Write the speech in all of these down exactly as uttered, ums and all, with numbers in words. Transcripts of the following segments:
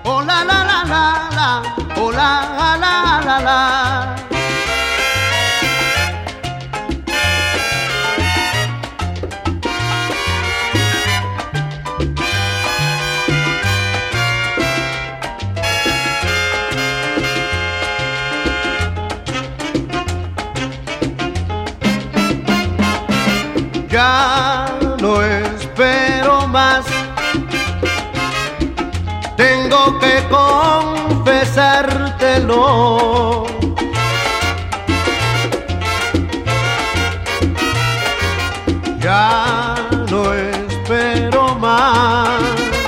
Oh la la la la la, oh la la la la. Ya no espero más, tengo que confesártelo. Ya no espero más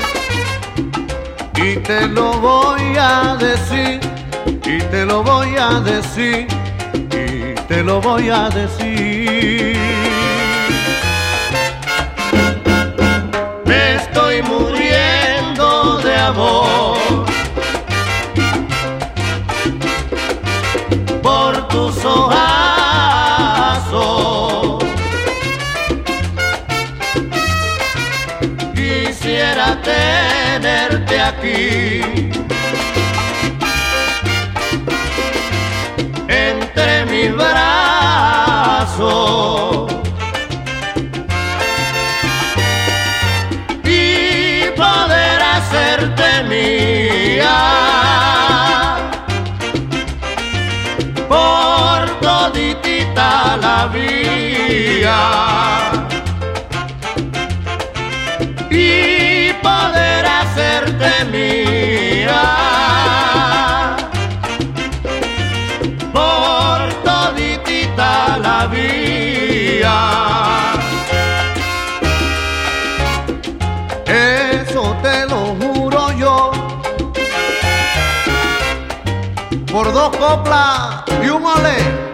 y te lo voy a decir, y te lo voy a decir, y te lo voy a decir. Me estoy muriendo de amor por tus ojazos. Quisiera tenerte aquí entre mis brazos. Hacerte mía por toditita la vía y poder hacerte mía por toditita la vía. Eso te lo juro yo, por dos coplas y un olé.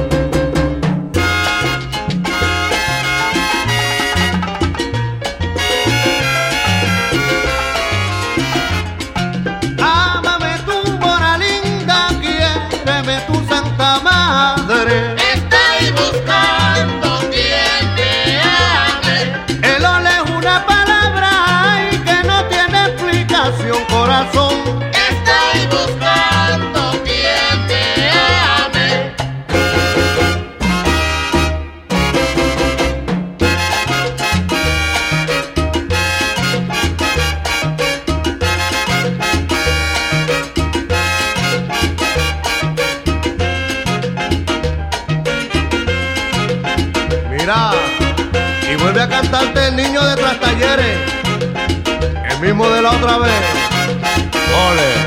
Ámame tú, mora linda, quiéreme tu santa madre. Estoy buscando quien me ame. El olé es una palabra que no tiene explicación, corazón. Estoy buscando quien me ame. Mira, y vuelve a cantarte el niño de Trastalleres, el mismo de la otra vez. Ole.